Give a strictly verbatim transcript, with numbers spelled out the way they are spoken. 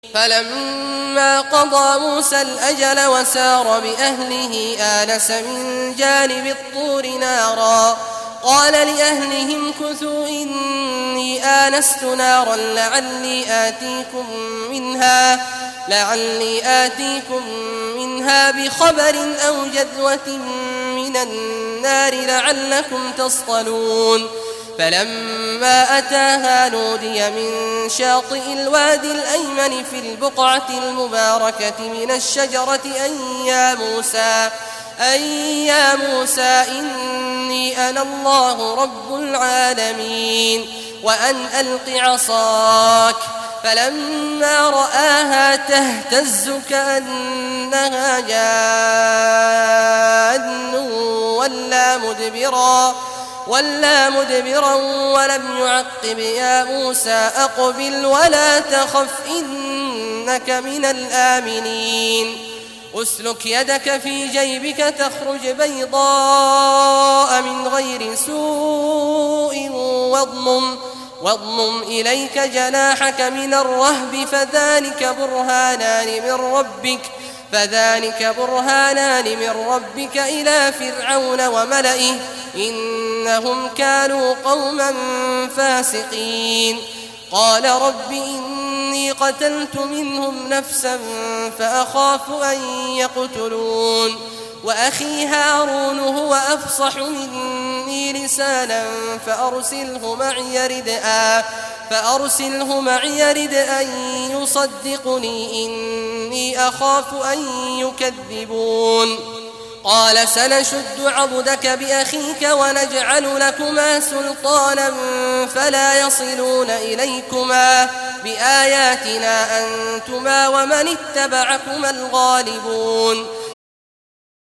فلما قضى موسى الأجل وسار بأهله آنس من جانب الطور نارا قال لأهلهم كثوا إني آنست نارا لعلي آتيكم منها لعلي آتيكم منها بخبر أو جذوة من النار لعلكم تصطلون. فلما أتاها نودي من شاطئ الوادي الأيمن في البقعة المباركة من الشجرة أن يا موسى أن يا موسى إني أنا الله رب العالمين وأن ألق عصاك. فلما رآها تهتز كأنها جان ولا مدبرا ولا مدبرا ولم يعقب يا موسى أقبل ولا تخف إنك من الآمنين. أسلك يدك في جيبك تخرج بيضاء من غير سوء واضمم واضمم إليك جناحك من الرهب فذلك برهانان من ربك فذلك برهانان من ربك إلى فرعون وملئه إنهم كانوا قوما فاسقين. قال رب إني قتلت منهم نفسا فأخاف أن يقتلون وأخي هارون هو أفصح مني لسانا فأرسله معي رِدْءًا فأرسله معي رِدْءًا يصدقني إني أخاف أن يكذبون. قال سنشد عضدك بأخيك ونجعل لكما سلطانا فلا يصلون إليكما بآياتنا أنتما ومن اتبعكما الغالبون.